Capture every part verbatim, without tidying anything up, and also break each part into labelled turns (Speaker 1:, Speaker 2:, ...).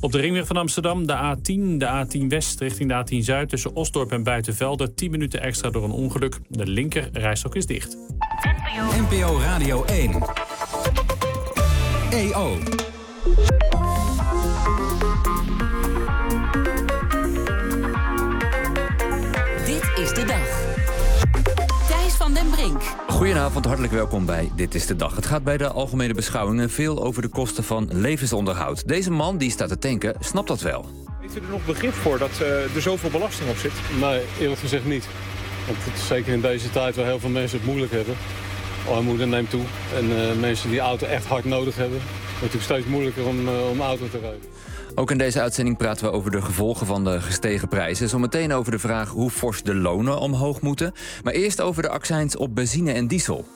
Speaker 1: Op de ringweg van Amsterdam, de A tien, de A tien West richting de A tien Zuid... tussen Osdorp en Buitenvelde, tien minuten extra door een ongeluk. De linker rijstok is dicht.
Speaker 2: N P O Radio één. E O.
Speaker 3: Dit is de dag. Thijs van den Brink.
Speaker 4: Goedenavond, hartelijk welkom bij Dit is de Dag. Het gaat bij de algemene beschouwingen veel over de kosten van levensonderhoud. Deze man die staat te tanken, snapt dat wel.
Speaker 5: Heeft u er nog begrip voor dat uh, er zoveel belasting op zit?
Speaker 6: Nee, eerlijk gezegd niet. Want het is zeker in deze tijd waar heel veel mensen het moeilijk hebben. Armoede neemt toe. En uh, mensen die de auto echt hard nodig hebben, wordt het natuurlijk steeds moeilijker om, uh, om auto te rijden.
Speaker 4: Ook in deze uitzending praten we over de gevolgen van de gestegen prijzen. Zometeen over de vraag hoe fors de lonen omhoog moeten. Maar eerst over de accijns op benzine en diesel.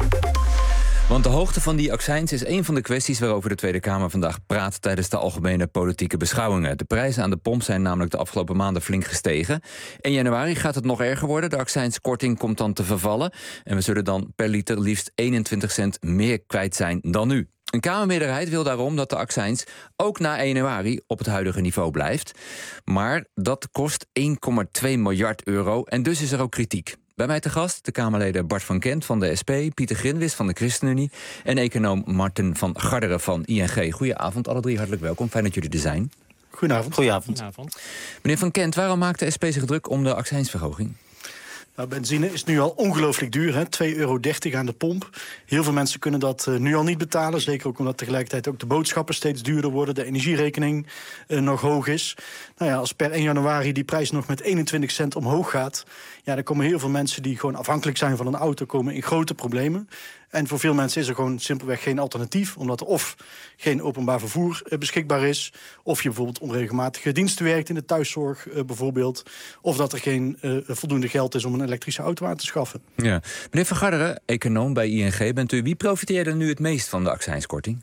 Speaker 4: Want de hoogte van die accijns is een van de kwesties waarover de Tweede Kamer vandaag praat tijdens de algemene politieke beschouwingen. De prijzen aan de pomp zijn namelijk de afgelopen maanden flink gestegen. In januari gaat het nog erger worden. De accijnskorting komt dan te vervallen. En we zullen dan per liter liefst eenentwintig cent meer kwijt zijn dan nu. Een Kamermeerderheid wil daarom dat de accijns ook na één januari op het huidige niveau blijft. Maar dat kost één komma twee miljard euro en dus is er ook kritiek. Bij mij te gast de Kamerleden Bart van Kent van de S P... Pieter Grinwis van de ChristenUnie en econoom Marten van Garderen van I N G. Goedenavond, alle drie hartelijk welkom. Fijn dat jullie er zijn.
Speaker 7: Goedenavond.
Speaker 8: Goedenavond.
Speaker 1: Goedenavond.
Speaker 4: Meneer van Kent, waarom maakt de S P zich druk om de accijnsverhoging?
Speaker 7: Nou, benzine is nu al ongelooflijk duur, hè? twee euro dertig aan de pomp. Heel veel mensen kunnen dat uh, nu al niet betalen. Zeker ook omdat tegelijkertijd ook de boodschappen steeds duurder worden. De energierekening uh, nog hoog is. Nou ja, als per één januari die prijs nog met eenentwintig cent omhoog gaat... ja, dan komen heel veel mensen die gewoon afhankelijk zijn van een auto... komen in grote problemen. En voor veel mensen is er gewoon simpelweg geen alternatief. Omdat er of geen openbaar vervoer uh, beschikbaar is... of je bijvoorbeeld onregelmatige diensten werkt in de thuiszorg uh, bijvoorbeeld... of dat er geen uh, voldoende geld is om een elektrische auto aan te schaffen.
Speaker 4: Ja. Meneer Van Garderen, econoom bij I N G bent u. Wie profiteert er nu het meest van de accijnskorting?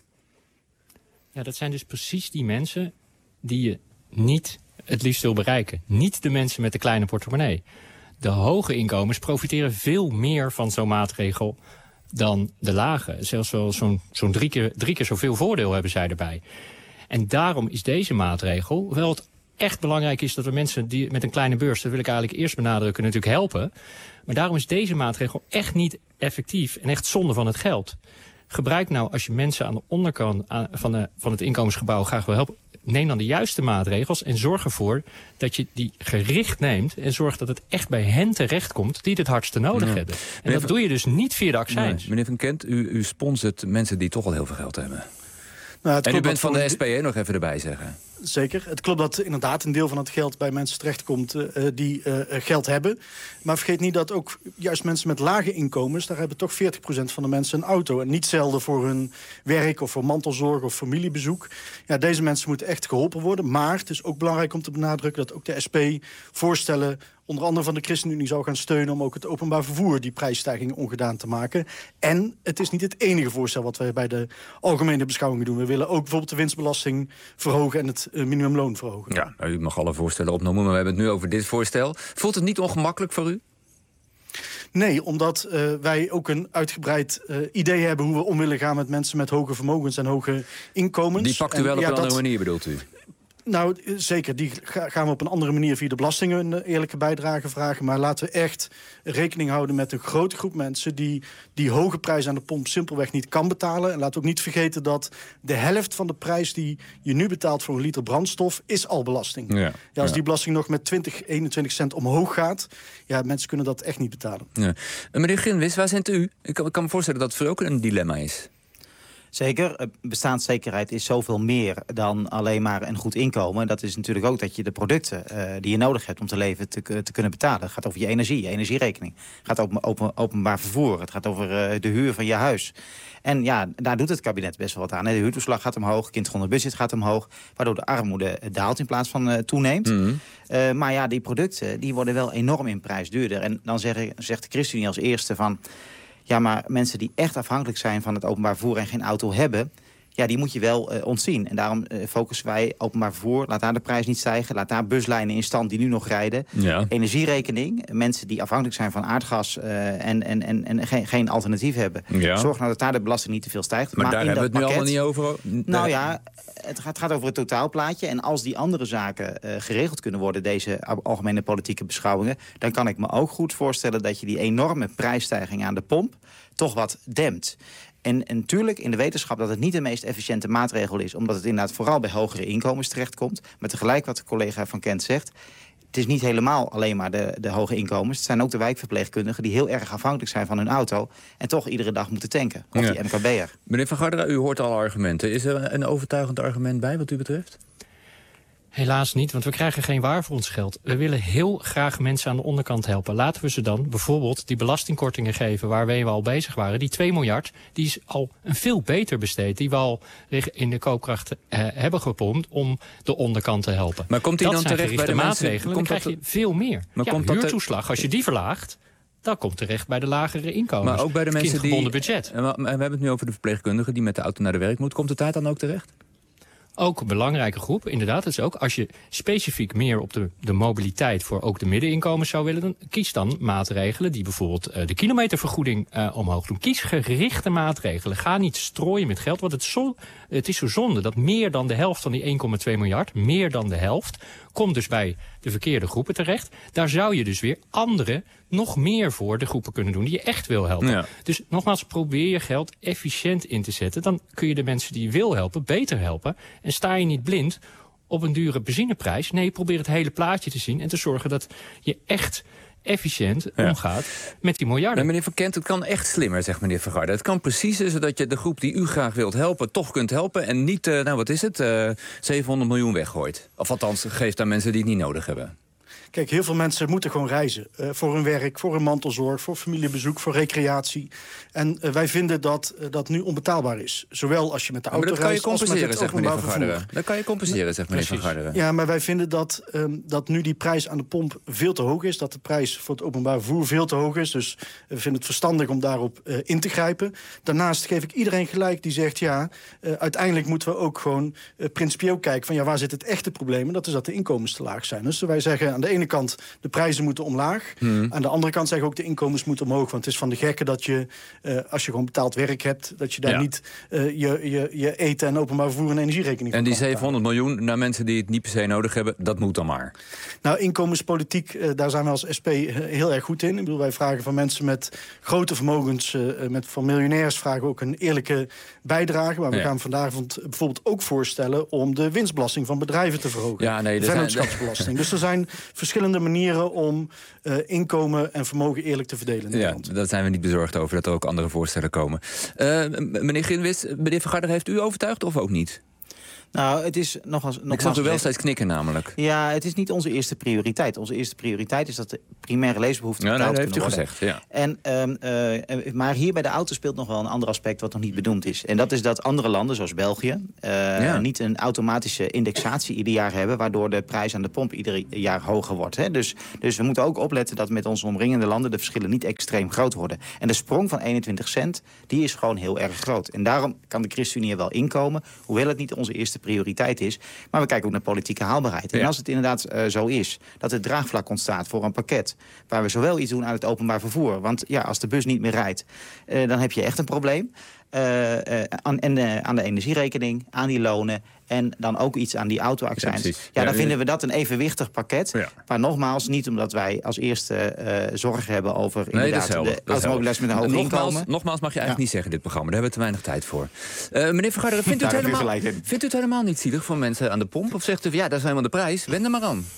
Speaker 9: Ja, dat zijn dus precies die mensen die je niet het liefst wil bereiken. Niet de mensen met de kleine portemonnee. De hoge inkomens profiteren veel meer van zo'n maatregel dan de lage. Zelfs wel zo'n zo'n drie keer, drie keer zoveel voordeel hebben zij erbij. En daarom is deze maatregel wel het echt belangrijk is dat we mensen die met een kleine beurs, dat wil ik eigenlijk eerst benadrukken, natuurlijk helpen. Maar daarom is deze maatregel echt niet effectief en echt zonde van het geld. Gebruik nou, als je mensen aan de onderkant van, de, van het inkomensgebouw graag wil helpen, neem dan de juiste maatregels en zorg ervoor dat je die gericht neemt en zorg dat het echt bij hen terechtkomt die het hardste nodig ja. hebben. En meneer dat doe je dus niet via de accijns.
Speaker 4: Nee, meneer Van Kent, u, u sponsort mensen die toch al heel veel geld hebben.
Speaker 7: Nou,
Speaker 4: en u bent van de S P E nog even erbij zeggen.
Speaker 7: Zeker. Het klopt dat inderdaad een deel van het geld bij mensen terechtkomt uh, die uh, geld hebben. Maar vergeet niet dat ook juist mensen met lage inkomens, daar hebben toch veertig procent van de mensen een auto. En niet zelden voor hun werk of voor mantelzorg of familiebezoek. Ja, deze mensen moeten echt geholpen worden. Maar het is ook belangrijk om te benadrukken dat ook de S P voorstellen onder andere van de ChristenUnie zou gaan steunen om ook het openbaar vervoer die prijsstijging ongedaan te maken. En het is niet het enige voorstel wat wij bij de algemene beschouwingen doen. We willen ook bijvoorbeeld de winstbelasting verhogen en het uh, minimumloon verhogen.
Speaker 4: Ja, nou, u mag alle voorstellen opnoemen, maar we hebben het nu over dit voorstel. Voelt het niet ongemakkelijk voor u?
Speaker 7: Nee, omdat uh, wij ook een uitgebreid uh, idee hebben hoe we om willen gaan met mensen met hoge vermogens en hoge inkomens.
Speaker 4: Die pakt u wel en, op ja, een andere dat... manier, bedoelt u?
Speaker 7: Nou, zeker. Die gaan we op een andere manier via de belastingen een eerlijke bijdrage vragen. Maar laten we echt rekening houden met een grote groep mensen die die hoge prijs aan de pomp simpelweg niet kan betalen. En laten we ook niet vergeten dat de helft van de prijs die je nu betaalt voor een liter brandstof is al belasting. Ja, ja, als ja. die belasting nog met twintig, eenentwintig cent omhoog gaat, ja, mensen kunnen dat echt niet betalen.
Speaker 4: Ja. Meneer Grinwis, waar zit u? Ik kan, ik kan me voorstellen dat het voor u ook een dilemma is.
Speaker 8: Zeker, bestaanszekerheid is zoveel meer dan alleen maar een goed inkomen. Dat is natuurlijk ook dat je de producten uh, die je nodig hebt om te leven te, te kunnen betalen. Het gaat over je energie, je energierekening. Het gaat over open, openbaar vervoer. Het gaat over uh, de huur van je huis. En ja, daar doet het kabinet best wel wat aan. De huurtoeslag gaat omhoog, kindgebonden budget gaat omhoog, waardoor de armoede daalt in plaats van uh, toeneemt. Mm-hmm. Uh, maar ja, die producten die worden wel enorm in prijs duurder. En dan zeg, zegt de ChristenUnie als eerste van, ja, maar mensen die echt afhankelijk zijn van het openbaar vervoer en geen auto hebben, ja, die moet je wel uh, ontzien. En daarom uh, focussen wij openbaar vervoer. Laat daar de prijs niet stijgen. Laat daar buslijnen in stand die nu nog rijden. Ja. Energierekening. Mensen die afhankelijk zijn van aardgas uh, en, en, en, en geen, geen alternatief hebben. Ja. Zorg nou dat daar de belasting niet te veel stijgt.
Speaker 4: Maar, maar daar hebben we het pakket, nu allemaal niet over.
Speaker 8: Nou ja, het gaat, het gaat over het totaalplaatje. En als die andere zaken uh, geregeld kunnen worden, deze algemene politieke beschouwingen, dan kan ik me ook goed voorstellen dat je die enorme prijsstijging aan de pomp toch wat dempt. En, en natuurlijk in de wetenschap dat het niet de meest efficiënte maatregel is, omdat het inderdaad vooral bij hogere inkomens terechtkomt. Maar tegelijk wat de collega van Kent zegt, het is niet helemaal alleen maar de, de hoge inkomens. Het zijn ook de wijkverpleegkundigen die heel erg afhankelijk zijn van hun auto en toch iedere dag moeten tanken. Of ja. die M K B'er.
Speaker 4: Meneer Van Garderen, u hoort alle argumenten. Is er een overtuigend argument bij wat u betreft?
Speaker 9: Helaas niet, want we krijgen geen waar voor ons geld. We willen heel graag mensen aan de onderkant helpen. Laten we ze dan bijvoorbeeld die belastingkortingen geven waarmee we al bezig waren. Die twee miljard, die is al een veel beter besteed. Die we al in de koopkracht eh, hebben gepompt om de onderkant te helpen.
Speaker 4: Maar komt die
Speaker 9: dat
Speaker 4: dan terecht bij de
Speaker 9: maatregelen,
Speaker 4: mensen?
Speaker 9: Dan krijg je veel meer.
Speaker 4: Maar
Speaker 9: ja,
Speaker 4: komt
Speaker 9: huurtoeslag,
Speaker 4: dat
Speaker 9: als je die verlaagt, dat komt terecht bij de lagere inkomens.
Speaker 4: Maar ook bij de mensen die
Speaker 9: budget.
Speaker 4: En we hebben het nu over de verpleegkundigen die met de auto naar de werk moet. Komt het daar dan ook terecht?
Speaker 9: Ook een belangrijke groep, inderdaad. Dat is ook als je specifiek meer op de, de mobiliteit voor ook de middeninkomens zou willen, dan kies dan maatregelen die bijvoorbeeld uh, de kilometervergoeding uh, omhoog doen. Kies gerichte maatregelen. Ga niet strooien met geld, want het, zo, het is zo zonde dat meer dan de helft van die één komma twee miljard, meer dan de helft, komt dus bij de verkeerde groepen terecht. Daar zou je dus weer andere, nog meer voor de groepen kunnen doen die je echt wil helpen. Ja. Dus nogmaals, probeer je geld efficiënt in te zetten. Dan kun je de mensen die je wil helpen beter helpen. En sta je niet blind op een dure benzineprijs. Nee, probeer het hele plaatje te zien en te zorgen dat je echt efficiënt ja. omgaat met die miljarden.
Speaker 4: Nou, meneer Van Kent, het kan echt slimmer, zegt meneer Van Garderen. Het kan preciezer, zodat je de groep die u graag wilt helpen toch kunt helpen en niet, uh, nou wat is het, uh, zevenhonderd miljoen weggooit. Of althans, geeft aan mensen die het niet nodig hebben.
Speaker 7: Kijk, heel veel mensen moeten gewoon reizen. Uh, voor hun werk, voor hun mantelzorg, voor familiebezoek, voor recreatie. En uh, wij vinden dat uh, dat nu onbetaalbaar is. Zowel als je met de auto
Speaker 4: ja,
Speaker 7: reist als met het openbaar vervoer.
Speaker 4: Dat kan je compenseren, zegt meneer Van Garderen.
Speaker 7: Ja, maar wij vinden dat, um, dat nu die prijs aan de pomp veel te hoog is. Dat de prijs voor het openbaar vervoer veel te hoog is. Dus we vinden het verstandig om daarop uh, in te grijpen. Daarnaast geef ik iedereen gelijk die zegt, ja, uh, uiteindelijk moeten we ook gewoon uh, principieel kijken van ja, waar zit het echte probleem? En dat is dat de inkomens te laag zijn. Dus wij zeggen aan de ene kant de prijzen moeten omlaag. Hmm. Aan de andere kant zeggen ook de inkomens moeten omhoog. Want het is van de gekke dat je, uh, als je gewoon betaald werk hebt, dat je daar ja. niet uh, je, je, je eten en openbaar vervoer en energierekening
Speaker 4: en die zevenhonderd miljoen naar mensen die het niet per se nodig hebben, dat moet dan maar.
Speaker 7: Nou, inkomenspolitiek, uh, daar zijn we als S P heel erg goed in. Ik bedoel, wij vragen van mensen met grote vermogens, uh, met, van miljonairs vragen we ook een eerlijke bijdrage. Maar we ja. gaan vanavond bijvoorbeeld ook voorstellen om de winstbelasting van bedrijven te verhogen.
Speaker 4: Ja, nee,
Speaker 7: de vennootschapsbelasting. Zijn... Dus er zijn verschillende manieren om uh, inkomen en vermogen eerlijk te verdelen in Nederland.
Speaker 4: Ja, daar zijn we niet bezorgd over dat er ook andere voorstellen komen. Uh, meneer Ginwis, meneer Van Garderen, heeft u overtuigd of ook niet?
Speaker 8: Nou, het is nogals...
Speaker 4: Ik zag u wel steeds knikken namelijk.
Speaker 8: Ja, het is niet onze eerste prioriteit. Onze eerste prioriteit is dat de primaire leesbehoeften
Speaker 4: ja,
Speaker 8: betaald
Speaker 4: nee, dat
Speaker 8: kunnen
Speaker 4: heeft u
Speaker 8: worden.
Speaker 4: gezegd, ja.
Speaker 8: En, uh, maar hier bij de auto speelt nog wel een ander aspect wat nog niet benoemd is. En dat is dat andere landen, zoals België, uh, ja. niet een automatische indexatie ieder jaar hebben, waardoor de prijs aan de pomp ieder jaar hoger wordt. Hè. Dus, dus we moeten ook opletten dat met onze omringende landen de verschillen niet extreem groot worden. En de sprong van eenentwintig cent, die is gewoon heel erg groot. En daarom kan de ChristenUnie er wel inkomen, hoewel het niet onze eerste prioriteit is. Maar we kijken ook naar politieke haalbaarheid. En ja. als het inderdaad uh, zo is dat het draagvlak ontstaat voor een pakket waar we zowel iets doen aan het openbaar vervoer. Want ja, als de bus niet meer rijdt, uh, dan heb je echt een probleem. Uh, uh, aan, en, uh, aan de energierekening, aan die lonen en dan ook iets aan die auto-accijns. Ja, ja, dan ja, vinden we dat een evenwichtig pakket. Ja. Maar nogmaals, niet omdat wij als eerste uh, zorg hebben over
Speaker 4: nee,
Speaker 8: inderdaad de automobilist met een hoog
Speaker 4: nogmaals,
Speaker 8: inkomen.
Speaker 4: Nogmaals mag je eigenlijk ja. niet zeggen dit programma. Daar hebben we te weinig tijd voor. Uh, meneer Van Garderen, vindt, u het helemaal, vindt u het helemaal niet zielig voor mensen aan de pomp? Of zegt u, ja, dat is helemaal de prijs, wend er maar aan.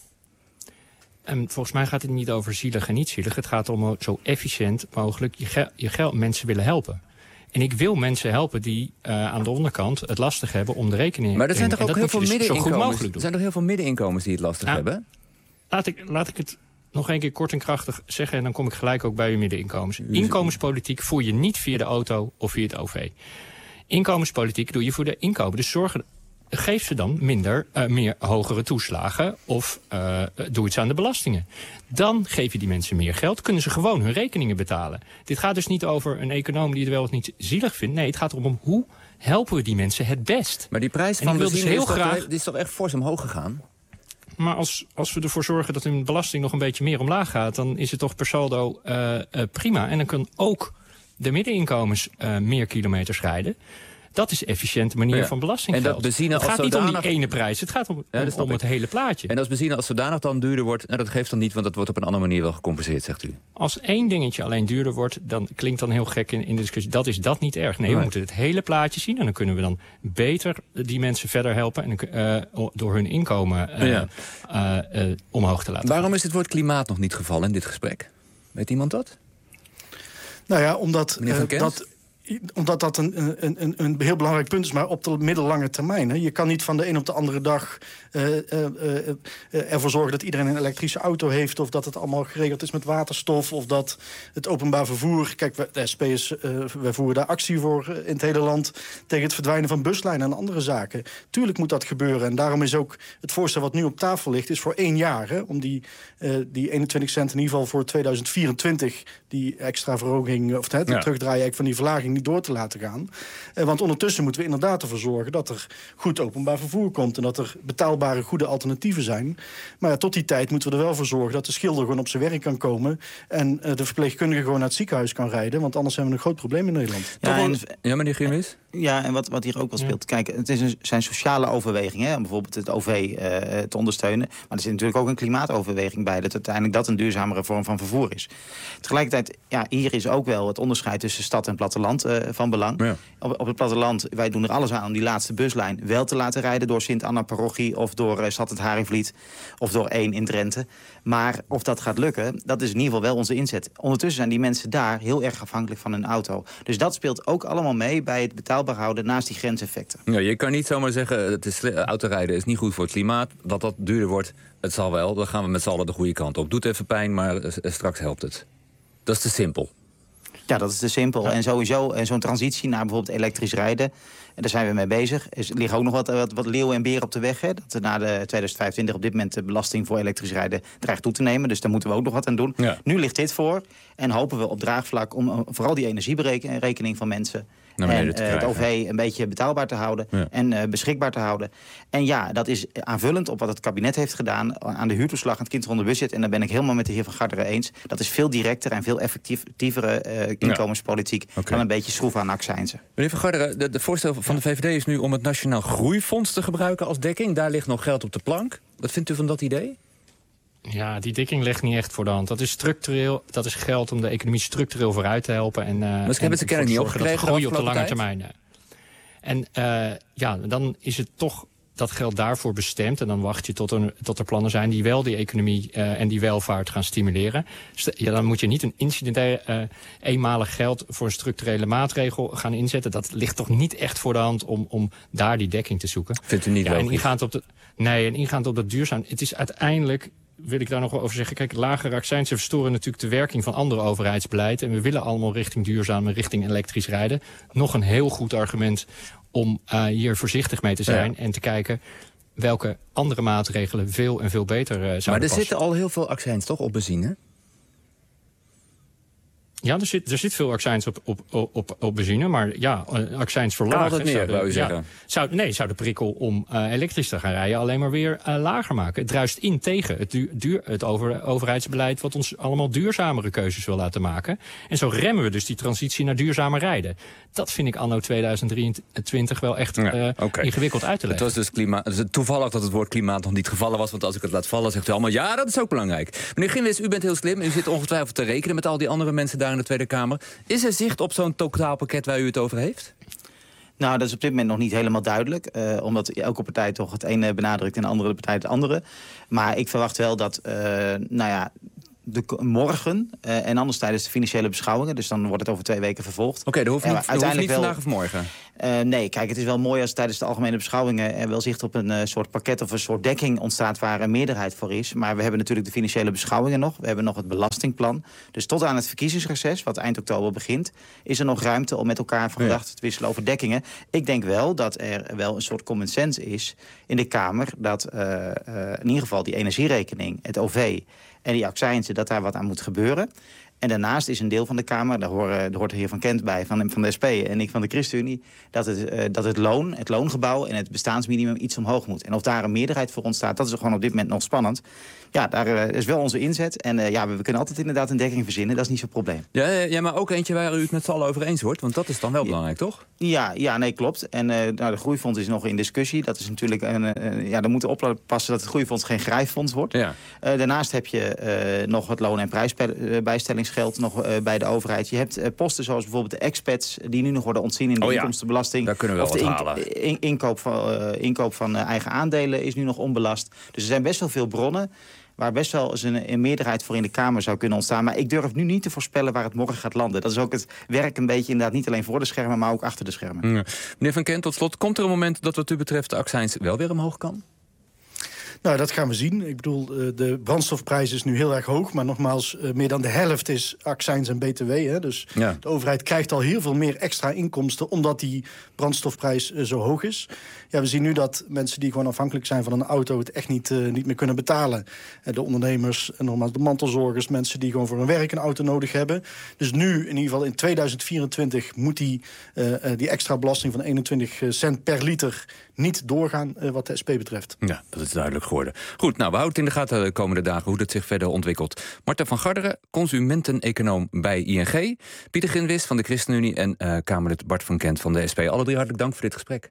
Speaker 9: En volgens mij gaat het niet over zielig en niet zielig. Het gaat om zo efficiënt mogelijk je, gel- je gel- mensen willen helpen. En ik wil mensen helpen die uh, aan de onderkant het lastig hebben om de rekening...
Speaker 4: Maar er zijn toch ook heel veel
Speaker 9: dus
Speaker 4: middeninkomens? Er zijn toch heel veel middeninkomens die het lastig
Speaker 9: nou,
Speaker 4: hebben?
Speaker 9: Laat ik, laat ik het nog een keer kort en krachtig zeggen... en dan kom ik gelijk ook bij uw middeninkomens. Inkomenspolitiek voer je niet via de auto of via het O V. Inkomenspolitiek doe je voor de inkomen. Dus zorg, geef ze dan minder, uh, meer hogere toeslagen... of uh, doe iets aan de belastingen. Dan geef je die mensen meer geld, kunnen ze gewoon hun rekeningen betalen. Dit gaat dus niet over een econoom die het wel of niet zielig vindt. Nee, het gaat erom hoe helpen we die mensen het best.
Speaker 4: Maar die prijs
Speaker 9: En
Speaker 4: van
Speaker 9: ik wil dus
Speaker 4: benzine
Speaker 9: heel
Speaker 4: is, toch,
Speaker 9: graag-
Speaker 4: die is toch echt fors omhoog gegaan?
Speaker 9: Maar als, als we ervoor zorgen dat hun belasting nog een beetje meer omlaag gaat... dan is het toch per saldo uh, uh, prima. En dan kunnen ook de middeninkomens uh, meer kilometers rijden. Dat is een efficiënte manier
Speaker 4: Ja.
Speaker 9: van belastinggeld.
Speaker 4: En dat benzine
Speaker 9: het
Speaker 4: als
Speaker 9: gaat niet om
Speaker 4: zodanig-
Speaker 9: die ene prijs, het gaat om,
Speaker 4: Ja, dat
Speaker 9: om,
Speaker 4: snap
Speaker 9: om
Speaker 4: ik.
Speaker 9: het hele plaatje.
Speaker 4: En als benzine als zodanig dan duurder wordt... Nou, dat geeft dan niet, want dat wordt op een andere manier wel gecompenseerd, zegt u.
Speaker 9: Als één dingetje alleen duurder wordt, dan klinkt dan heel gek in, in de discussie. Dat is dat niet erg. Nee, we
Speaker 4: Nee.
Speaker 9: moeten het hele plaatje zien. En dan kunnen we dan beter die mensen verder helpen. En, uh, door hun inkomen uh,
Speaker 4: Ja.
Speaker 9: uh, uh, omhoog te laten gaan.
Speaker 4: Waarom is het woord klimaat nog niet gevallen in dit gesprek? Weet iemand dat?
Speaker 7: Nou ja, omdat
Speaker 4: Meneer Van
Speaker 7: uh,
Speaker 4: Kent?
Speaker 7: dat... Omdat dat een, een, een, een heel belangrijk punt is, maar op de middellange termijn. Hè. Je kan niet van de een op de andere dag uh, uh, uh, uh, ervoor zorgen dat iedereen een elektrische auto heeft... of dat het allemaal geregeld is met waterstof... of dat het openbaar vervoer... Kijk, de S P is, uh, wij voeren daar actie voor uh, in het hele land... tegen het verdwijnen van buslijnen en andere zaken. Tuurlijk moet dat gebeuren. En daarom is ook het voorstel wat nu op tafel ligt... is voor één jaar, hè, om die, uh, die eenentwintig cent in ieder geval voor tweeduizend vierentwintig... die extra verhoging, of het
Speaker 4: Ja.
Speaker 7: terugdraaien van die verlaging... niet door te laten gaan. Eh, want ondertussen moeten we inderdaad ervoor zorgen... dat er goed openbaar vervoer komt... en dat er betaalbare, goede alternatieven zijn. Maar ja, tot die tijd moeten we er wel voor zorgen... dat de schilder gewoon op zijn werk kan komen... en uh, de verpleegkundige gewoon naar het ziekenhuis kan rijden. Want anders hebben we een groot probleem in Nederland.
Speaker 8: Ja, en,
Speaker 4: Ja, meneer Grimmis?
Speaker 8: ja, en wat, wat hier ook wel speelt. Kijk, het is een, zijn sociale overwegingen, hè, om bijvoorbeeld het O V uh, te ondersteunen. Maar er zit natuurlijk ook een klimaatoverweging bij... dat uiteindelijk dat een duurzamere vorm van vervoer is. Tegelijkertijd, ja, hier is ook wel het onderscheid tussen stad en platteland uh, van belang.
Speaker 4: Ja.
Speaker 8: Op, op het platteland, wij doen er alles aan om die laatste buslijn wel te laten rijden... door Sint-Anna-parochie of door uh, Stad het Haringvliet of door één in Drenthe. Maar of dat gaat lukken, dat is in ieder geval wel onze inzet. Ondertussen zijn die mensen daar heel erg afhankelijk van hun auto. Dus dat speelt ook allemaal mee bij het betaalbaar houden naast die grenseffecten.
Speaker 4: Ja, je kan niet zomaar zeggen, het is, autorijden is niet goed voor het klimaat. Dat dat duurder wordt, het zal wel. Dan gaan we met z'n allen de goede kant op. Doet even pijn, maar uh, straks helpt het. Dat is te simpel.
Speaker 8: Ja, dat is te simpel. Ja. En sowieso en zo'n transitie naar bijvoorbeeld elektrisch rijden... en daar zijn we mee bezig. Er liggen ook nog wat, wat, wat leeuwen en beren op de weg. Hè? Dat er na de tweeduizend vijfentwintig op dit moment de belasting voor elektrisch rijden dreigt toe te nemen. Dus daar moeten we ook nog wat aan doen. Ja. Nu ligt dit voor. En hopen we op draagvlak om uh, vooral die energieberekening van mensen...
Speaker 4: Nou,
Speaker 8: en uh, het O V een beetje betaalbaar te houden ja. en uh, beschikbaar te houden. En ja, dat is aanvullend op wat het kabinet heeft gedaan... aan de huurtoeslag en het kind onder budget. En daar ben ik helemaal met de heer Van Garderen eens. Dat is veel directer en veel effectievere uh, inkomenspolitiek... Ja. Okay. dan een beetje schroeven aan accijnzen.
Speaker 4: Meneer Van Garderen, de, de voorstel van de V V D is nu om het Nationaal Groeifonds te gebruiken als dekking. Daar ligt nog geld op de plank. Wat vindt u van dat idee?
Speaker 9: Ja, die dekking ligt niet echt voor de hand. Dat is structureel, dat is geld om de economie structureel vooruit te helpen. En, uh,
Speaker 4: maar ze hebben ze kennelijk niet opgekregen.
Speaker 9: Groei op de lange termijn. En uh, ja, dan is het toch dat geld daarvoor bestemd. En dan wacht je tot er, tot er plannen zijn die wel die economie uh, en die welvaart gaan stimuleren. Ja, dan moet je niet een incidentair uh, eenmalig geld voor een structurele maatregel gaan inzetten. Dat ligt toch niet echt voor de hand om, om daar die dekking te zoeken.
Speaker 4: Vindt u niet
Speaker 9: ja,
Speaker 4: logisch?
Speaker 9: En ingaand op de, nee, en ingaand op dat duurzaam. Het is uiteindelijk... wil ik daar nog wel over zeggen. Kijk, lagere accijnsen verstoren natuurlijk de werking van andere overheidsbeleid. En we willen allemaal richting duurzaam en richting elektrisch rijden. Nog een heel goed argument om uh, hier voorzichtig mee te zijn. Ja. En te kijken welke andere maatregelen veel en veel beter uh, zouden passen.
Speaker 4: Maar er zitten al heel veel accijns toch op benzine?
Speaker 9: Ja, er zit, er zit veel accijns op, op, op, op benzine. Maar ja, accijns verlagen...
Speaker 4: Kan altijd meer, wou je zeggen?
Speaker 9: Ja, zou, nee, zou de prikkel om uh, elektrisch te gaan rijden alleen maar weer uh, lager maken. Het druist in tegen het, duur, duur, het over, overheidsbeleid... wat ons allemaal duurzamere keuzes wil laten maken. En zo remmen we dus die transitie naar duurzamer rijden. Dat vind ik anno tweeduizend drieëntwintig wel echt uh, ja, okay. ingewikkeld uit te leggen.
Speaker 4: Het was dus klimaat, dus toevallig dat het woord klimaat nog niet gevallen was... want als ik het laat vallen, zegt u allemaal... ja, dat is ook belangrijk. Meneer Grimwis, u bent heel slim. U zit ongetwijfeld te rekenen met al die andere mensen daar in de Tweede Kamer. Is er zicht op zo'n totaalpakket waar u het over heeft?
Speaker 8: Nou, dat is op dit moment nog niet helemaal duidelijk. Uh, omdat elke partij toch het ene benadrukt en de andere partij het andere. Maar ik verwacht wel dat, uh, nou ja... De, morgen uh, en anders tijdens de financiële beschouwingen. Dus dan wordt het over twee weken vervolgd.
Speaker 4: Oké, okay, dat hoeft niet, uh, uiteindelijk niet vandaag
Speaker 8: wel,
Speaker 4: of morgen?
Speaker 8: Uh, nee, kijk, het is wel mooi als tijdens de algemene beschouwingen... er wel zicht op een uh, soort pakket of een soort dekking ontstaat... waar een meerderheid voor is. Maar we hebben natuurlijk de financiële beschouwingen nog. We hebben nog het belastingplan. Dus tot aan het verkiezingsreces, wat eind oktober begint... is er nog ruimte om met elkaar van gedachten ja. te wisselen over dekkingen. Ik denk wel dat er wel een soort common sense is in de Kamer... dat uh, uh, in ieder geval die energierekening, het O V... en die accijnsen, dat daar wat aan moet gebeuren. En daarnaast is een deel van de Kamer, daar, horen, daar hoort de heer Van Kent bij van, van de S P en ik van de ChristenUnie, dat het, uh, dat het loon, het loongebouw en het bestaansminimum iets omhoog moet. En of daar een meerderheid voor ontstaat, dat is gewoon op dit moment nog spannend. Ja, daar uh, is wel onze inzet. En uh, ja, we, we kunnen altijd inderdaad een dekking verzinnen, dat is niet zo'n probleem.
Speaker 4: Ja, ja, maar ook eentje waar u het met z'n allen over eens wordt, want dat is dan wel ja. belangrijk, toch?
Speaker 8: Ja, ja, nee, klopt. En uh, nou, de groeifonds is nog in discussie. Dat is natuurlijk een, uh, ja, dan moeten we oppassen dat het groeifonds geen grijffonds wordt. Ja. Uh, daarnaast heb je uh, nog het loon- en prijsbijstellingsgeld nog uh, bij de overheid. Je hebt uh, posten zoals bijvoorbeeld de expats die nu nog worden ontzien in de oh ja. inkomstenbelasting.
Speaker 4: Daar kunnen we wel
Speaker 8: of de
Speaker 4: wat halen.
Speaker 8: In, inkoop van, uh, inkoop van uh, eigen aandelen is nu nog onbelast. Dus er zijn best wel veel bronnen waar best wel eens een, een meerderheid voor in de Kamer zou kunnen ontstaan. Maar ik durf nu niet te voorspellen waar het morgen gaat landen. Dat is ook het werk een beetje inderdaad niet alleen voor de schermen, maar ook achter de schermen.
Speaker 4: Ja. Meneer Van Kent, tot slot, komt er een moment dat wat u betreft de accijns wel weer omhoog kan?
Speaker 7: Nou, dat gaan we zien. Ik bedoel, de brandstofprijs is nu heel erg hoog. Maar nogmaals, meer dan de helft is accijns en B T W. Hè. Dus ja. de overheid krijgt al heel veel meer extra inkomsten omdat die brandstofprijs zo hoog is. Ja, we zien nu dat mensen die gewoon afhankelijk zijn van een auto het echt niet, uh, niet meer kunnen betalen. De ondernemers en nogmaals de mantelzorgers, mensen die gewoon voor hun werk een auto nodig hebben. Dus nu, in ieder geval in tweeduizend vierentwintig, moet die, uh, die extra belasting van eenentwintig cent per liter niet doorgaan uh, wat de S P betreft.
Speaker 4: Ja, dat is duidelijk geworden. Goed, nou, we houden het in de gaten de komende dagen hoe dat zich verder ontwikkelt. Marten van Garderen, consumenteneconoom bij I N G. Pieter Ginwis van de ChristenUnie en uh, Kamerlid Bart van Kent van de S P. Alle drie hartelijk dank voor dit gesprek.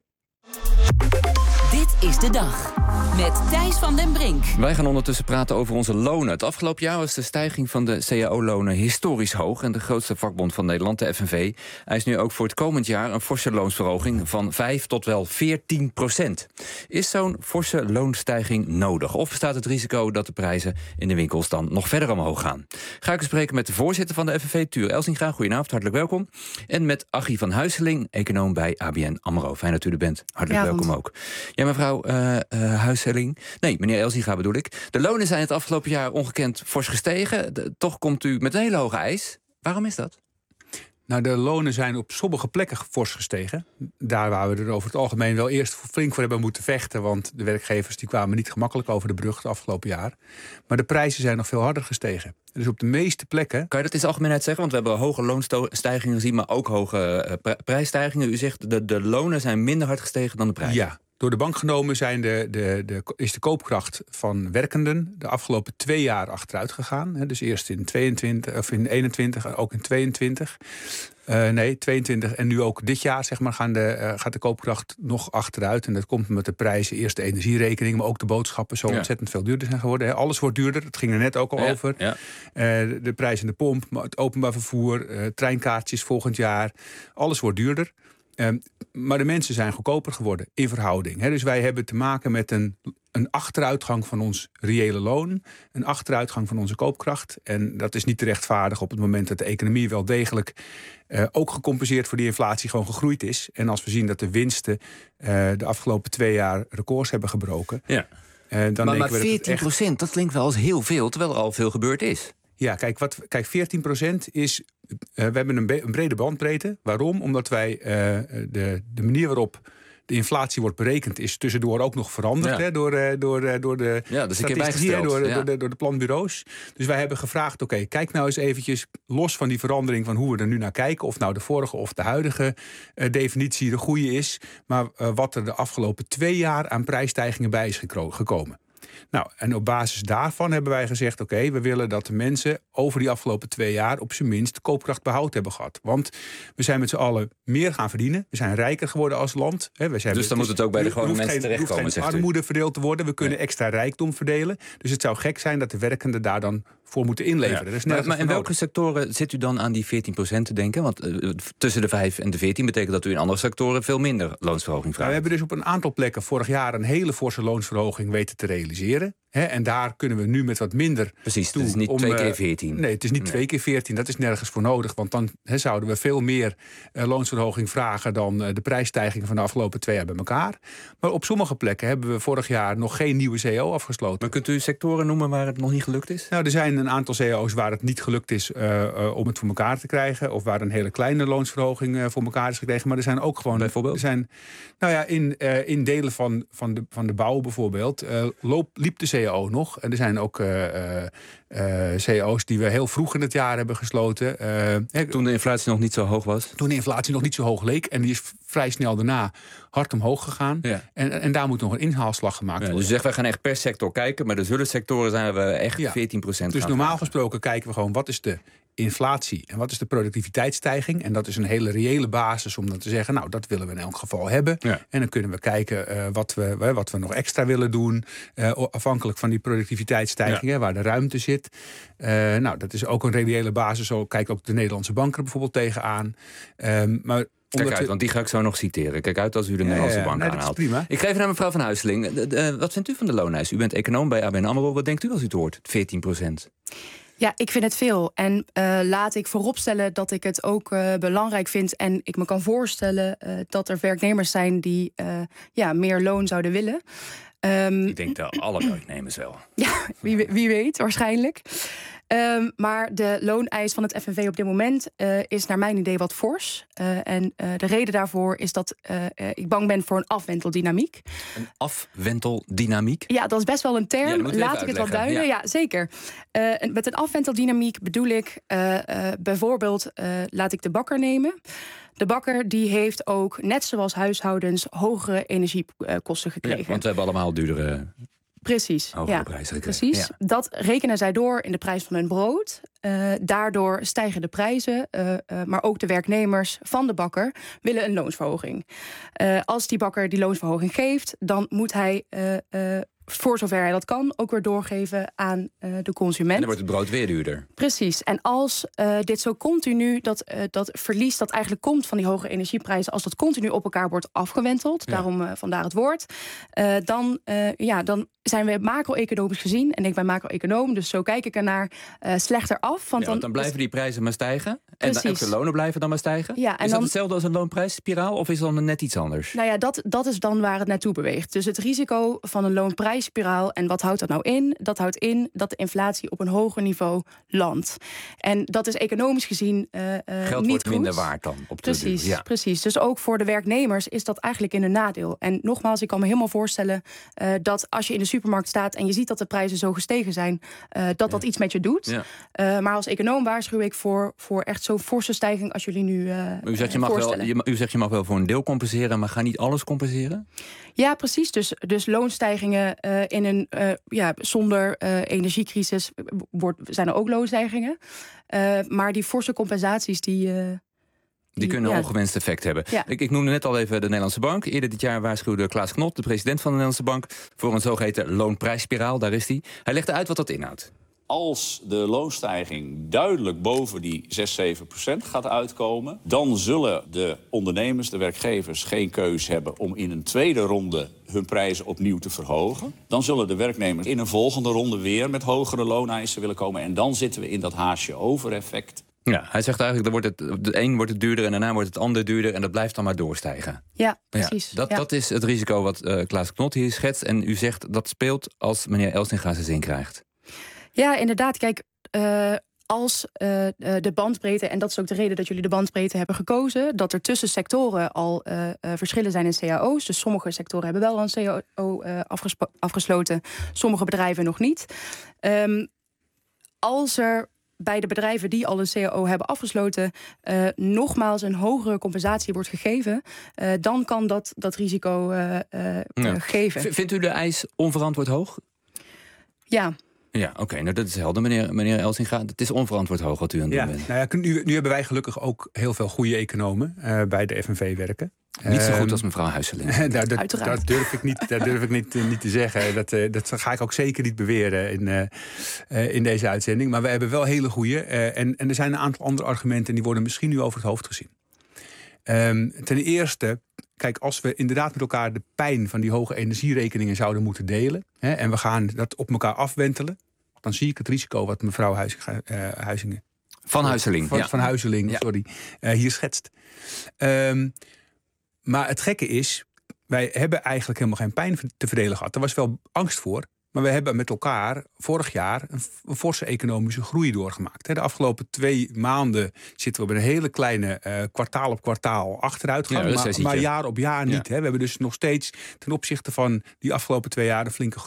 Speaker 3: Dit is de dag met Thijs van den Brink.
Speaker 4: Wij gaan ondertussen praten over onze lonen. Het afgelopen jaar was de stijging van de C A O-lonen historisch hoog. En de grootste vakbond van Nederland, de F N V, eist nu ook voor het komend jaar een forse loonsverhoging van vijf tot wel veertien procent. Is zo'n forse loonstijging nodig? Of bestaat het risico dat de prijzen in de winkels dan nog verder omhoog gaan? Ga ik spreken met de voorzitter van de F N V, Tuur Elsinga. Goedenavond, hartelijk welkom. En met Achie van Huiseling, econoom bij A B N AMRO. Fijn dat u er bent. Hartelijk ja, welkom ook. Ja, mevrouw uh, uh, Huiseling. Nee, meneer Elsinga bedoel ik. De lonen zijn het afgelopen jaar ongekend fors gestegen. De, toch komt u met een hele hoge eis. Waarom is dat?
Speaker 10: Nou, de lonen zijn op sommige plekken fors gestegen. Daar waar we er over het algemeen wel eerst flink voor hebben moeten vechten. Want de werkgevers die kwamen niet gemakkelijk over de brug het afgelopen jaar. Maar de prijzen zijn nog veel harder gestegen. Dus op de meeste plekken...
Speaker 4: Kan je dat in de algemeenheid zeggen? Want we hebben hoge loonstijgingen gezien, maar ook hoge uh, prijsstijgingen. U zegt de, de lonen zijn minder hard gestegen dan de prijzen.
Speaker 10: Ja. Door de bank genomen zijn de, de, de, is de koopkracht van werkenden de afgelopen twee jaar achteruit gegaan. Dus eerst in, tweeëntwintig, of in eenentwintig en ook in tweeëntwintig. Uh, nee, tweeëntwintig en nu ook dit jaar zeg maar, gaan de, uh, gaat de koopkracht nog achteruit. En dat komt met de prijzen, eerst de energierekening, maar ook de boodschappen zo ja. ontzettend veel duurder zijn geworden. He, alles wordt duurder, dat ging er net ook al ja, over. Ja. Uh, de prijs in de pomp, het openbaar vervoer, uh, treinkaartjes volgend jaar. Alles wordt duurder. Um, maar de mensen zijn goedkoper geworden in verhouding. He, dus wij hebben te maken met een, een achteruitgang van ons reële loon. Een achteruitgang van onze koopkracht. En dat is niet te rechtvaardigen op het moment dat de economie wel degelijk uh, ook gecompenseerd voor die inflatie gewoon gegroeid is. En als we zien dat de winsten uh, de afgelopen twee jaar records hebben gebroken. Ja. Uh, dan
Speaker 4: maar maar veertien procent, dat, echt... dat klinkt wel als heel veel, terwijl er al veel gebeurd is.
Speaker 10: Ja, kijk, wat, kijk veertien procent is... Uh, we hebben een, be- een brede bandbreedte. Waarom? Omdat wij uh, de, de manier waarop de inflatie wordt berekend is tussendoor ook nog veranderd. Ja. Hè, door, uh, door, uh, door de
Speaker 4: ja, dus
Speaker 10: statistici,
Speaker 4: hè,
Speaker 10: door,
Speaker 4: ja.
Speaker 10: door, de, door de planbureaus. Dus wij hebben gevraagd, oké, okay, kijk nou eens eventjes los van die verandering van hoe we er nu naar kijken. Of nou de vorige of de huidige uh, definitie de goede is. Maar uh, wat er de afgelopen twee jaar aan prijsstijgingen bij is gekro- gekomen. Nou, en op basis daarvan hebben wij gezegd... oké, okay, we willen dat de mensen over die afgelopen twee jaar... op zijn minst koopkrachtbehoud hebben gehad. Want we zijn met z'n allen meer gaan verdienen. We zijn rijker geworden als land. He, we zijn,
Speaker 4: dus dan moet het ook bij de gewone mensen terechtkomen,
Speaker 10: zegt u? Er hoeft geen armoede verdeeld te worden. We kunnen nee. extra rijkdom verdelen. Dus het zou gek zijn dat de werkenden daar dan voor moeten inleveren. Ja.
Speaker 4: Dus maar maar in welke sectoren zit u dan aan die veertien procent te denken? Want uh, tussen de vijf en de veertien betekent dat u in andere sectoren... veel minder loonsverhoging vraagt.
Speaker 10: Nou, we hebben dus op een aantal plekken vorig jaar... een hele forse loonsverhoging weten te realiseren. He, en daar kunnen we nu met wat minder.
Speaker 4: Precies,
Speaker 10: toe
Speaker 4: het is niet
Speaker 10: om,
Speaker 4: twee keer veertien.
Speaker 10: Nee, het is niet nee. twee keer veertien. Dat is nergens voor nodig. Want dan he, zouden we veel meer uh, loonsverhoging vragen... dan uh, de prijsstijgingen van de afgelopen twee jaar bij elkaar. Maar op sommige plekken hebben we vorig jaar nog geen nieuwe C A O afgesloten.
Speaker 4: Maar kunt u sectoren noemen waar het nog niet gelukt is?
Speaker 10: Nou, er zijn een aantal C A O's waar het niet gelukt is uh, uh, om het voor elkaar te krijgen. Of waar een hele kleine loonsverhoging uh, voor elkaar is gekregen. Maar er zijn ook gewoon...
Speaker 4: Bijvoorbeeld?
Speaker 10: Er zijn, nou ja, in, uh, in delen van, van, de, van de bouw bijvoorbeeld... Uh, loop, liep de C C A O nog. En er zijn ook uh, uh, uh, C A O's die we heel vroeg in het jaar hebben gesloten. Uh,
Speaker 4: toen de inflatie nog niet zo hoog was?
Speaker 10: Toen de inflatie nog niet zo hoog leek. En die is vrij snel daarna hard omhoog gegaan. Ja. En, en daar moet nog een inhaalslag gemaakt
Speaker 4: ja,
Speaker 10: worden.
Speaker 4: Dus je zegt, we gaan echt per sector kijken. Maar er zullen sectoren zijn waar we echt ja. veertien procent
Speaker 10: Dus
Speaker 4: gaan
Speaker 10: normaal
Speaker 4: vragen.
Speaker 10: gesproken kijken we gewoon, wat is de inflatie en wat is de productiviteitsstijging? En dat is een hele reële basis om dan te zeggen, nou, dat willen we in elk geval hebben. Ja. En dan kunnen we kijken uh, wat, we, wat we nog extra willen doen, uh, afhankelijk van die productiviteitsstijging, ja. hè, waar de ruimte zit. Uh, nou, dat is ook een reële basis. Zo kijken ook de Nederlandse banken er bijvoorbeeld tegenaan. Um, maar
Speaker 4: Kijk uit, want die ga ik zo nog citeren. Kijk uit als u de Nederlandse ja, ja, bank
Speaker 10: nee,
Speaker 4: aanhaalt.
Speaker 10: Prima.
Speaker 4: Ik geef het aan mevrouw Van Huiseling. De, de, wat vindt u van de looneis? U bent econoom bij A B N AMRO. Wat denkt u als u het hoort? veertien procent.
Speaker 11: Ja, ik vind het veel. En uh, laat ik vooropstellen dat ik het ook uh, belangrijk vind. En ik me kan voorstellen uh, dat er werknemers zijn die uh, ja, meer loon zouden willen. Um,
Speaker 4: ik denk dat alle werknemers wel.
Speaker 11: Ja, wie, wie weet, waarschijnlijk. Um, maar de looneis van het F N V op dit moment uh, is naar mijn idee wat fors. Uh, en uh, de reden daarvoor is dat uh, uh, ik bang ben voor een afwenteldynamiek.
Speaker 4: Een afwenteldynamiek?
Speaker 11: Ja, dat is best wel een term.
Speaker 4: Ja,
Speaker 11: laat ik het wat duiden. Ja, ja zeker. Uh, met een afwenteldynamiek bedoel ik uh, uh, bijvoorbeeld, uh, laat ik de bakker nemen. De bakker die heeft ook, net zoals huishoudens, hogere energiekosten gekregen.
Speaker 4: Ja, want we hebben allemaal duurdere...
Speaker 11: Precies,
Speaker 4: hogere
Speaker 11: ja,
Speaker 4: prijzen
Speaker 11: precies.
Speaker 4: Ja.
Speaker 11: Dat rekenen zij door in de prijs van hun brood. Uh, daardoor stijgen de prijzen, uh, uh, maar ook de werknemers van de bakker willen een loonsverhoging. Uh, als die bakker die loonsverhoging geeft, dan moet hij uh, uh, voor zover hij dat kan ook weer doorgeven aan uh, de consument.
Speaker 4: En dan wordt het brood weer duurder.
Speaker 11: Precies. En als uh, dit zo continu, dat, uh, dat verlies dat eigenlijk komt van die hoge energieprijzen, als dat continu op elkaar wordt afgewenteld, ja. daarom uh, vandaar het woord, uh, dan, uh, ja, dan zijn we macro-economisch gezien, en ik ben macro-econoom, dus zo kijk ik ernaar, uh, slechter af. Want
Speaker 4: ja, want dan blijven die prijzen maar stijgen.
Speaker 11: Precies.
Speaker 4: En de lonen blijven dan maar stijgen.
Speaker 11: Ja, en
Speaker 4: is dat
Speaker 11: dan
Speaker 4: hetzelfde als een loonprijsspiraal of is dat dan net iets anders?
Speaker 11: Nou ja, dat, dat is dan waar het naartoe beweegt. Dus het risico van een loonprijsspiraal, en wat houdt dat nou in? Dat houdt in dat de inflatie op een hoger niveau landt. En dat is economisch gezien uh, uh,
Speaker 4: Geld
Speaker 11: niet
Speaker 4: wordt
Speaker 11: goed.
Speaker 4: minder waard dan. Op
Speaker 11: precies,
Speaker 4: de duur. Ja.
Speaker 11: precies. Dus ook voor de werknemers is dat eigenlijk in hun nadeel. En nogmaals, ik kan me helemaal voorstellen uh, dat als je in de supermarkt staat en je ziet dat de prijzen zo gestegen zijn, uh, dat dat ja. iets met je doet. Ja. Uh, maar als econoom waarschuw ik voor, voor echt zo'n forse stijging als jullie nu uh,
Speaker 4: u zegt je mag wel, je, u zegt je mag wel voor een deel compenseren, maar ga niet alles compenseren?
Speaker 11: Ja, precies. Dus, dus loonstijgingen uh, in een uh, ja, zonder uh, energiecrisis wordt, zijn er ook loonstijgingen. Uh, maar die forse compensaties die. Uh,
Speaker 4: Die, die kunnen een ja. ongewenst effect hebben.
Speaker 11: Ja.
Speaker 4: Ik, ik noemde net al even de Nederlandse Bank. Eerder dit jaar waarschuwde Klaas Knot, de president van de Nederlandse Bank, voor een zogeheten loonprijsspiraal. Daar is hij. Hij legde uit wat dat inhoudt.
Speaker 12: Als de loonstijging duidelijk boven die zes, zeven procent gaat uitkomen, dan zullen de ondernemers, de werkgevers, geen keus hebben om in een tweede ronde hun prijzen opnieuw te verhogen. Dan zullen de werknemers in een volgende ronde weer met hogere looneisen willen komen. En dan zitten we in dat haasje over effect.
Speaker 4: Ja, hij zegt eigenlijk, dan wordt het, de een wordt het duurder en daarna wordt het ander duurder en dat blijft dan maar doorstijgen.
Speaker 11: Ja, precies.
Speaker 4: Ja, dat,
Speaker 11: ja.
Speaker 4: dat is het risico wat uh, Klaas Knot hier schetst. En u zegt dat speelt als meneer Elsinga zijn zin krijgt.
Speaker 11: Ja, inderdaad. Kijk, uh, als uh, de bandbreedte, en dat is ook de reden dat jullie de bandbreedte hebben gekozen, dat er tussen sectoren al uh, uh, verschillen zijn in C A O's. Dus sommige sectoren hebben wel een C A O uh, afgespo- afgesloten, sommige bedrijven nog niet. Um, als er bij de bedrijven die al een C A O hebben afgesloten Uh, nogmaals een hogere compensatie wordt gegeven, Uh, dan kan dat, dat risico uh, uh, ja. geven.
Speaker 4: V- vindt u de eis onverantwoord hoog?
Speaker 11: Ja.
Speaker 4: Ja, oké, okay, nou dat is helder, meneer, meneer Elsinga. Het is onverantwoord hoog wat u aan het
Speaker 10: ja,
Speaker 4: doen bent.
Speaker 10: Nou ja, nu, nu hebben wij gelukkig ook heel veel goede economen uh, bij de F N V werken.
Speaker 4: Niet zo goed als mevrouw Huiseling.
Speaker 10: nou, dat, dat durf ik niet, dat durf ik niet, uh, niet te zeggen. Dat, uh, dat ga ik ook zeker niet beweren in, uh, uh, in deze uitzending. Maar we hebben wel hele goede. Uh, en, en er zijn een aantal andere argumenten en die worden misschien nu over het hoofd gezien. Um, ten eerste, kijk, als we inderdaad met elkaar de pijn van die hoge energierekeningen zouden moeten delen, hè, en we gaan dat op elkaar afwentelen, dan zie ik het risico wat mevrouw Huizinga, uh, Huizingen
Speaker 4: Van Huiseling.
Speaker 10: Van,
Speaker 4: ja.
Speaker 10: van Huiseling, ja. sorry, uh, hier schetst. Um, maar het gekke is, wij hebben eigenlijk helemaal geen pijn te verdelen gehad. Er was wel angst voor. Maar we hebben met elkaar vorig jaar een, een forse economische groei doorgemaakt. De afgelopen twee maanden zitten we op een hele kleine uh, kwartaal op kwartaal achteruit gaan. Ja, maar, maar jaar op jaar niet. Ja. We hebben dus nog steeds ten opzichte van die afgelopen twee jaar een flinke groei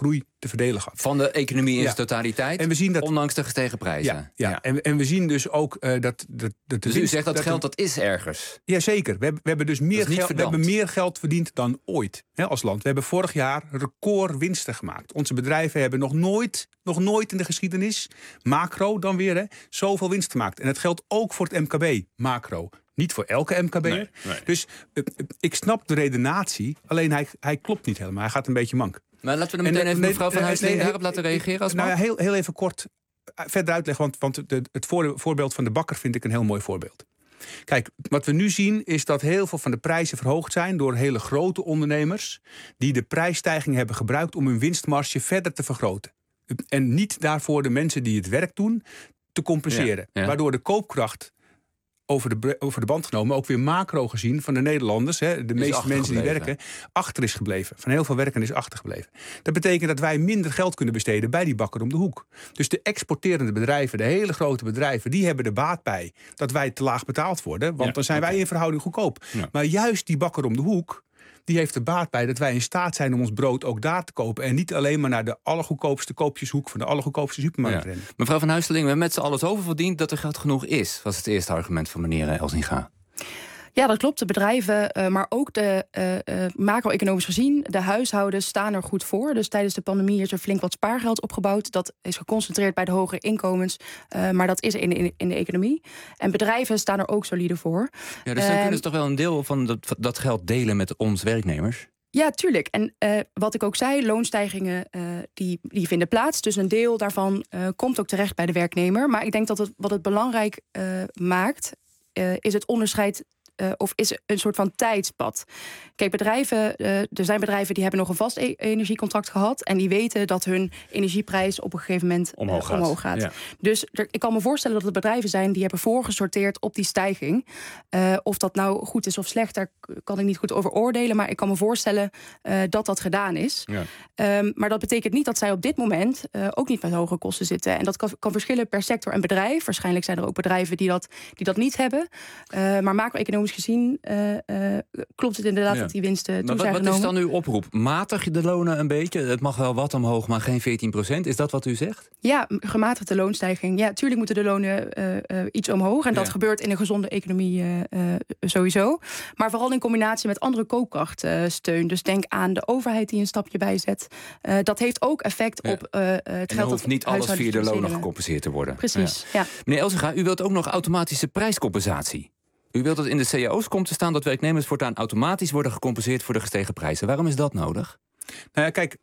Speaker 10: te verdelen gehad.
Speaker 4: Van de economie in
Speaker 10: ja.
Speaker 4: zijn totaliteit,
Speaker 10: en we zien dat,
Speaker 4: ondanks de gestegen prijzen.
Speaker 10: Ja, ja. ja. En, en we zien dus ook uh, dat... dat, dat
Speaker 4: dus u zegt dat, dat geld dat is ergens?
Speaker 10: Jazeker. We hebben, we hebben dus meer geld, we hebben meer geld verdiend dan ooit hè, als land. We hebben vorig jaar record winsten gemaakt. Onze bedrijven hebben nog nooit, nog nooit in de geschiedenis, macro dan weer, hè, zoveel winst gemaakt. En dat geldt ook voor het M K B, macro. Niet voor elke M K B'er. Nee, nee. Dus uh, ik snap de redenatie, alleen hij, hij klopt niet helemaal. Hij gaat een beetje mank.
Speaker 4: Maar laten we dan meteen en, even mevrouw Van Huisling nee, daarop laten reageren. Als
Speaker 10: nou ja, heel, heel even kort verder uitleggen, want, want de, het voorbeeld van de bakker vind ik een heel mooi voorbeeld. Kijk, wat we nu zien is dat heel veel van de prijzen verhoogd zijn door hele grote ondernemers die de prijsstijging hebben gebruikt om hun winstmarge verder te vergroten. En niet daarvoor de mensen die het werk doen te compenseren. Ja, ja. Waardoor de koopkracht over de, over de band genomen, ook weer macro gezien van de Nederlanders, hè, de meeste mensen die werken, achter is gebleven. Van heel veel werken is achtergebleven. Dat betekent dat wij minder geld kunnen besteden bij die bakker om de hoek. Dus de exporterende bedrijven, de hele grote bedrijven, die hebben er baat bij dat wij te laag betaald worden, want ja, dan zijn okay. wij in verhouding goedkoop. Ja. Maar juist die bakker om de hoek, die heeft er baat bij dat wij in staat zijn om ons brood ook daar te kopen. En niet alleen maar naar de allergoedkoopste koopjeshoek van de allergoedkoopste supermarkt rennen.
Speaker 4: Ja. Mevrouw Van Huisling, we hebben met z'n allen zoveel verdiend dat er geld genoeg is, was het eerste argument van meneer Elsinga.
Speaker 11: Ja, dat klopt. De bedrijven, uh, maar ook de uh, uh, macro-economisch gezien, de huishoudens staan er goed voor. Dus tijdens de pandemie is er flink wat spaargeld opgebouwd. Dat is geconcentreerd bij de hogere inkomens, uh, maar dat is in de, in, in de economie. En bedrijven staan er ook solide voor.
Speaker 4: Ja, dus dan uh, kunnen ze toch wel een deel van dat, dat geld delen met ons werknemers?
Speaker 11: Ja, tuurlijk. En uh, wat ik ook zei, loonstijgingen uh, die, die vinden plaats. Dus een deel daarvan uh, komt ook terecht bij de werknemer. Maar ik denk dat het, wat het belangrijk uh, maakt, uh, is het onderscheid. Uh, of is een soort van tijdspad. Kijk, bedrijven, uh, er zijn bedrijven die hebben nog een vast e- energiecontract gehad en die weten dat hun energieprijs op een gegeven moment uh, omhoog gaat. Omhoog gaat. Ja. Dus er, ik kan me voorstellen dat er bedrijven zijn die hebben voorgesorteerd op die stijging. Uh, of dat nou goed is of slecht, daar kan ik niet goed over oordelen, maar ik kan me voorstellen uh, dat dat gedaan is. Ja. Um, maar dat betekent niet dat zij op dit moment uh, ook niet met hoge kosten zitten. En dat kan, kan verschillen per sector en bedrijf. Waarschijnlijk zijn er ook bedrijven die dat, die dat niet hebben. Uh, maar macro-economisch gezien uh, uh, klopt het inderdaad ja. dat die winsten toe
Speaker 4: maar
Speaker 11: zijn
Speaker 4: wat,
Speaker 11: genomen.
Speaker 4: Wat is dan uw oproep? Matig de lonen een beetje? Het mag wel wat omhoog, maar geen veertien procent. Is dat wat u zegt?
Speaker 11: Ja, gematigde loonstijging. Ja, tuurlijk moeten de lonen uh, uh, iets omhoog. En dat ja. gebeurt in een gezonde economie uh, uh, sowieso. Maar vooral in combinatie met andere koopkrachtsteun. Uh, dus denk aan de overheid die een stapje bijzet. Uh, dat heeft ook effect ja. op uh, het
Speaker 4: en
Speaker 11: geld dat
Speaker 4: hoeft niet alles via de lonen gecompenseerd te worden.
Speaker 11: Precies, ja. ja.
Speaker 4: Meneer Elsinga, u wilt ook nog automatische prijscompensatie. U wilt dat in de C A O's komt te staan dat werknemers voortaan automatisch worden gecompenseerd voor de gestegen prijzen. Waarom is dat nodig?
Speaker 10: Nou ja, kijk,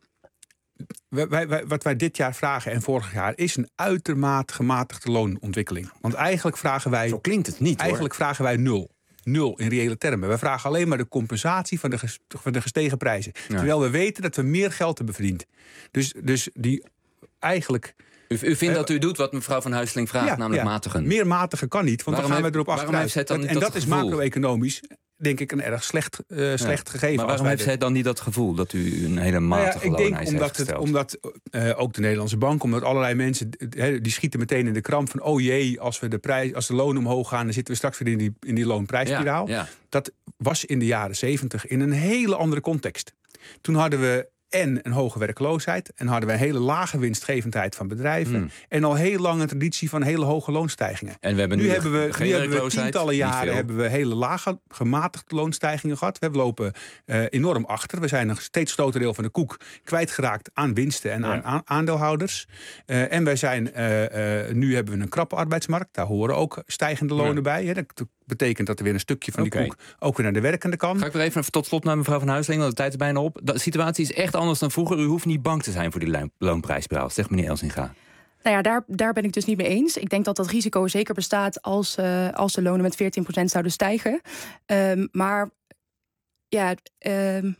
Speaker 10: wij, wij, wat wij dit jaar vragen en vorig jaar is een uitermate gematigde loonontwikkeling. Want eigenlijk vragen wij...
Speaker 4: Zo klinkt het niet,
Speaker 10: Eigenlijk
Speaker 4: hoor.
Speaker 10: vragen wij nul. Nul in reële termen. Wij vragen alleen maar de compensatie van de, ges, van de gestegen prijzen. Ja. Terwijl we weten dat we meer geld hebben verdiend. Dus, dus die eigenlijk...
Speaker 4: U, u vindt uh, dat u doet wat mevrouw Van Huisling vraagt, ja, namelijk
Speaker 10: ja.
Speaker 4: matigen.
Speaker 10: Meer matigen kan niet, want waarom dan gaan we erop achteruit.
Speaker 4: Dan
Speaker 10: en
Speaker 4: dat,
Speaker 10: dat is macro-economisch, denk ik, een erg slecht, uh, slecht ja. gegeven.
Speaker 4: Maar waarom heeft
Speaker 10: de...
Speaker 4: zij dan niet dat gevoel dat u een hele matige
Speaker 10: nou ja,
Speaker 4: loonijs
Speaker 10: Ik denk
Speaker 4: heeft
Speaker 10: omdat, het, omdat uh, ook de Nederlandse bank, omdat allerlei mensen, uh, die schieten meteen in de kramp van, oh jee, als, we de, prijs, als de lonen omhoog gaan, dan zitten we straks weer in die, in die loonprijsspiraal. Ja, ja. Dat was in de jaren zeventig in een hele andere context. Toen hadden we en een hoge werkloosheid. En hadden we een hele lage winstgevendheid van bedrijven. Mm. En al heel lang een traditie van hele hoge loonstijgingen.
Speaker 4: En we hebben nu,
Speaker 10: nu hebben we,
Speaker 4: geen
Speaker 10: nu hebben we tientallen jaren hebben we hele lage, gematigde loonstijgingen gehad. We lopen uh, enorm achter. We zijn een steeds groter deel van de koek kwijtgeraakt aan winsten en ja. aan aandeelhouders. Uh, en wij zijn, uh, uh, nu hebben we een krappe arbeidsmarkt. Daar horen ook stijgende lonen ja. bij. Hè. Dat betekent dat er weer een stukje van okay. die koek ook weer naar de werkende kan.
Speaker 4: Ga ik weer even tot slot naar mevrouw Van Huisling, want de tijd is bijna op. De situatie is echt anders dan vroeger. U hoeft niet bang te zijn voor die loonprijsspiraal, zegt meneer Elsinga.
Speaker 11: Nou ja, daar, daar ben ik dus niet mee eens. Ik denk dat dat risico zeker bestaat als, uh, als de lonen met veertien procent zouden stijgen. Um, maar ja... Um...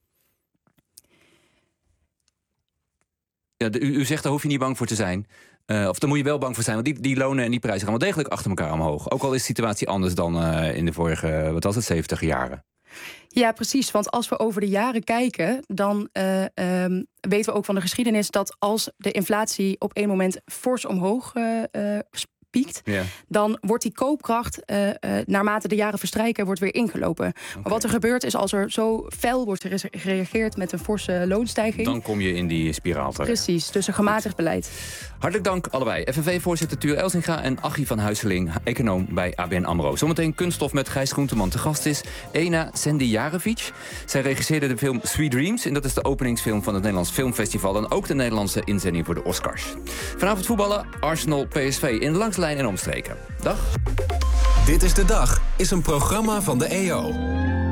Speaker 4: ja de, u, u zegt daar hoef je niet bang voor te zijn. Uh, of daar moet je wel bang voor zijn, want die, die lonen en die prijzen gaan wel degelijk achter elkaar omhoog. Ook al is de situatie anders dan uh, in de vorige, wat was het, zeventig jaren.
Speaker 11: Ja, precies. Want als we over de jaren kijken, dan uh, um, weten we ook van de geschiedenis dat als de inflatie op één moment fors omhoog uh, uh, piekt...
Speaker 4: Ja.
Speaker 11: dan wordt die koopkracht uh, uh, naarmate de jaren verstrijken wordt weer ingelopen. Okay. Maar wat er gebeurt is als er zo fel wordt gereageerd met een forse loonstijging...
Speaker 4: dan kom je in die spiraal terecht.
Speaker 11: Precies, dus een gematigd beleid.
Speaker 4: Hartelijk dank allebei. F N V-voorzitter Tuur Elsinga en Achie van Huiseling, econoom bij A B N AMRO. Zometeen kunststof met Gijs Groenteman. Te gast is Ena Sendijarevic. Zij regisseerde de film Sweet Dreams en dat is de openingsfilm van het Nederlands Filmfestival en ook de Nederlandse inzending voor de Oscars. Vanavond voetballen Arsenal P S V in Langslijn en omstreken. Dag.
Speaker 2: Dit is de Dag is een programma van de E O.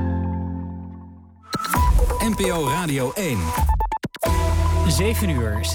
Speaker 2: N P O Radio één.
Speaker 13: zeven uur.